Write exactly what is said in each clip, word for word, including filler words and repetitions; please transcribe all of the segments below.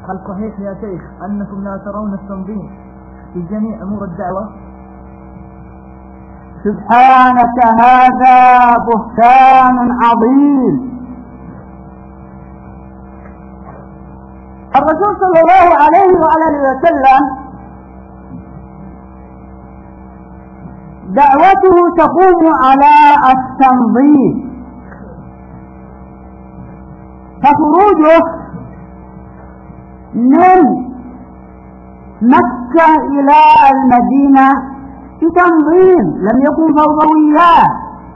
هل صحيح يا شيخ أنكم لا ترون التنظيم في جميع أمور الدعوة؟ سبحانك، هذا بهتان عظيم. الرسول صلى الله عليه وآله وسلم دعوته تقوم على التنظيم، فخروجه من مكة إلى المدينة بتنظيم، لم يكن فوضويات،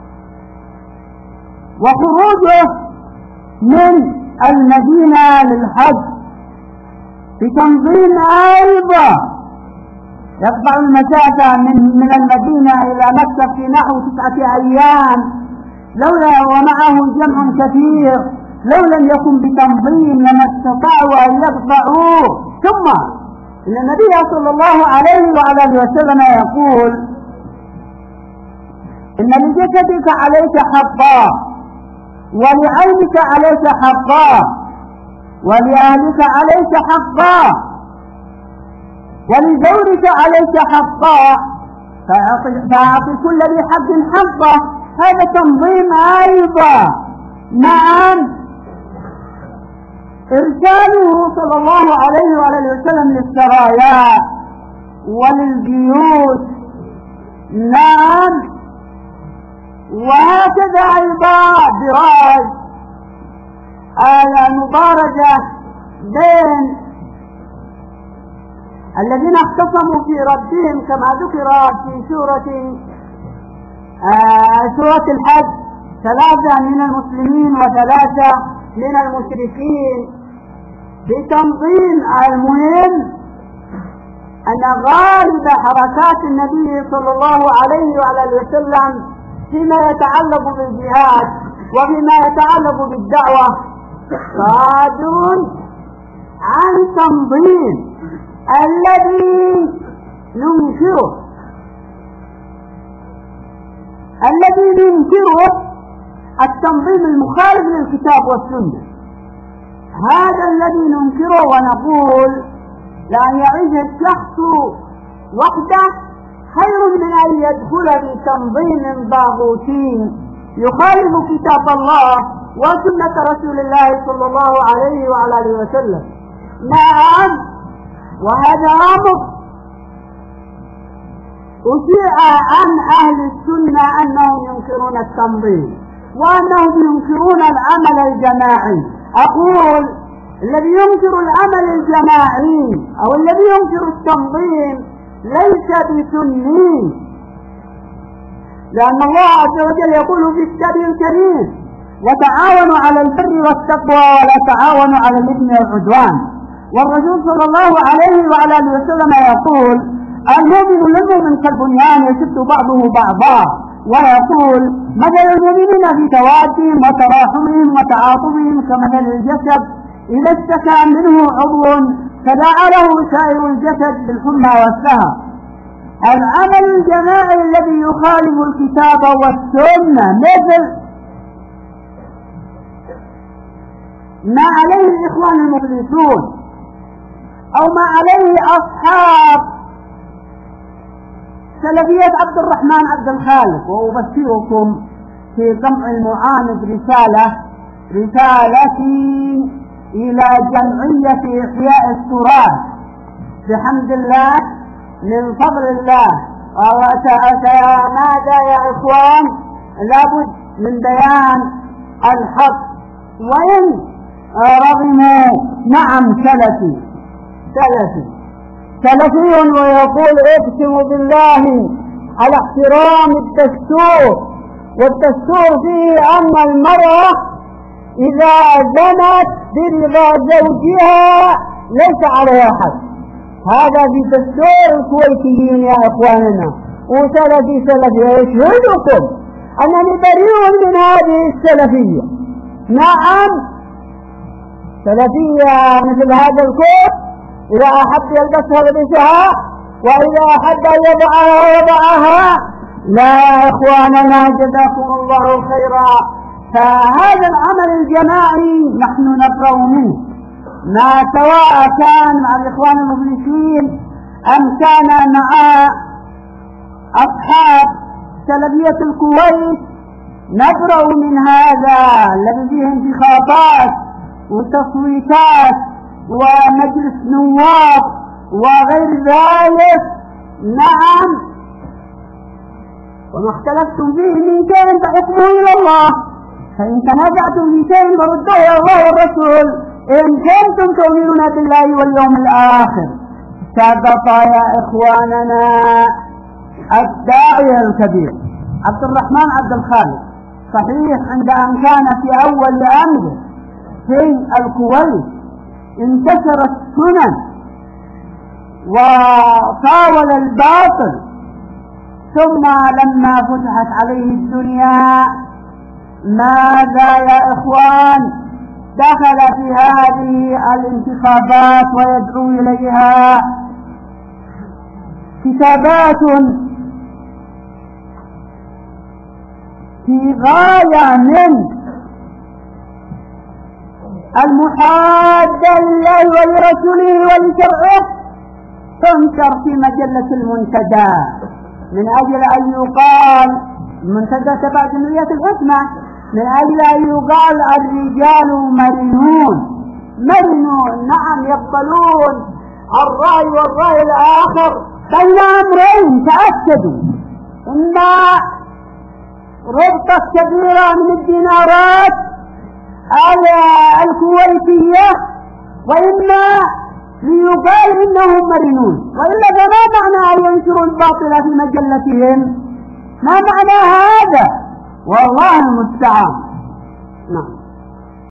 وخروجه من المدينة للحج بتنظيم أيضا، يقطع المسافة من من المدينة إلى مكة في نحو تسعة أيام، لولا ومعه جمع كثير، لو لم يكن بتنظيم لما استطاعوا أن يقطعوه. ثم إن النبي صلى الله عليه وعلى آله وسلم يقول: إن لجسدك عليك حقا، ولعينك عليك حقا، ولأهلك عليك حقا، ولزوجك عليك حقا، فأعطي كل ذي حق حقه. هذا تنظيم أيضا. نعم، إرساله صلى الله عليه وآله وسلم للسرايا وللجيوش. نعم، وهكذا أيضا دراج المبارزة بين الذين اختصموا في ردهم كما ذكر في سورة آه سورة الحج: ثلاثة من المسلمين وثلاثة من المشركين بتنظيم. المهم أن غالب حركات النبي صلى الله عليه وعلى وسلم فيما يتعلق بالجهاد وفيما يتعلق بالدعوة صادر عن تنظيم الذي ننكره الذي ننكره التنظيم المخالف للكتاب والسنة. هذا الذي ننكره ونقول لأن يعيش الشخص وحده خير من أن يدخل في تنظيم باغوتي يخالف كتاب الله وسنة رسول الله صلى الله عليه وعلى آله وسلم. نعم، وهذا أمر أشيع عن أهل السنة أنهم ينكرون التنظيم وأنهم ينكرون العمل الجماعي. أقول الذي ينكر العمل الجماعي أو الذي ينكر التنظيم ليس بسني، لأن الله عز وجل يقول في الكتاب الكريم: وتعاونوا على البر والتقوى ولا تعاونوا على الإثم والعدوان. والرسول صلى الله عليه وعلى آله وسلم يقول: المؤمن للمؤمن كالبنيان يشد بعضه بعضا، ويقول: مثل المؤمنين في توادهم وتراحمهم وتعاطفهم كمثل الجسد إذا اشتكى منه عضو تداعى له سائر الجسد بالحمى والسهر. العمل الجماعي الذي يخالف الكتاب والسنة مثل ما عليه الإخوان المفلسون أو ما عليه أصحاب سلفية عبد الرحمن عبد الخالق. وأبشركم في جمع المعاند رسالة رسالتي إلى جمعية إحياء التراث بحمد الله من فضل الله. ماذا يا إخوان؟ لابد من بيان الحق، وإن رغموا نعم سلفي سلفي سلفي ويقول: اقسم بالله على احترام الدستور، والدستور فيه أن المرأة إذا زنت برضا زوجها ليس عليها حد. هذا في دستور الكويتيين يا إخواننا. وسلفي سلفي يشهدكم أنني بريء من هذه السلفية. نعم، سلفية مثل هذا الكوت إذا أحب يلبسها لبسها، وإذا أحب أن يضعها يضعها. لا يا إخواننا، جزاكم الله خيرا. فهذا العمل الجماعي نحن نبرأ منه، ما سواء كان مع الإخوان المفلسين أم كان مع أصحاب سلفية الكويت، نبرأ من هذا الذي فيه انتخابات وتصويتات ومجلس نواب وغير ذلك. نعم، وما اختلفتم فيه من شيء فحكمه إلى الله، فإن تنازعتم في شيء فردوه إلى الله والرسول إن كنتم تؤمنون بالله واليوم الآخر. سبق يا إخواننا الداعية الكبير عبد الرحمن عبد الخالق، صحيح عند أن كان في أول أمره في الكويت انتشر السنن وطاول الباطل، ثم لما فتحت عليه الدنيا ماذا يا إخوان؟ دخل في هذه الانتخابات ويدعو إليها كتابات في غاية من المحادة لله ولرسوله ولشرعه، تنشر في مجلة المنتدى من أجل أن يقال، المنتدى تبع جمعية الحكمة، من أجل أن يقال الرجال مرنون. مرنون، نعم، يقبلون الرأي والرأي الآخر بين أمرين تأكدوا: إما ربطة كبيرة من الدينارات الكويتية، وإما ليقال إنهم مرنون، وإلا فما معنى أن ينشروا الباطل في مجلتهم؟ ما معنى هذا؟ والله المستعان. نعم.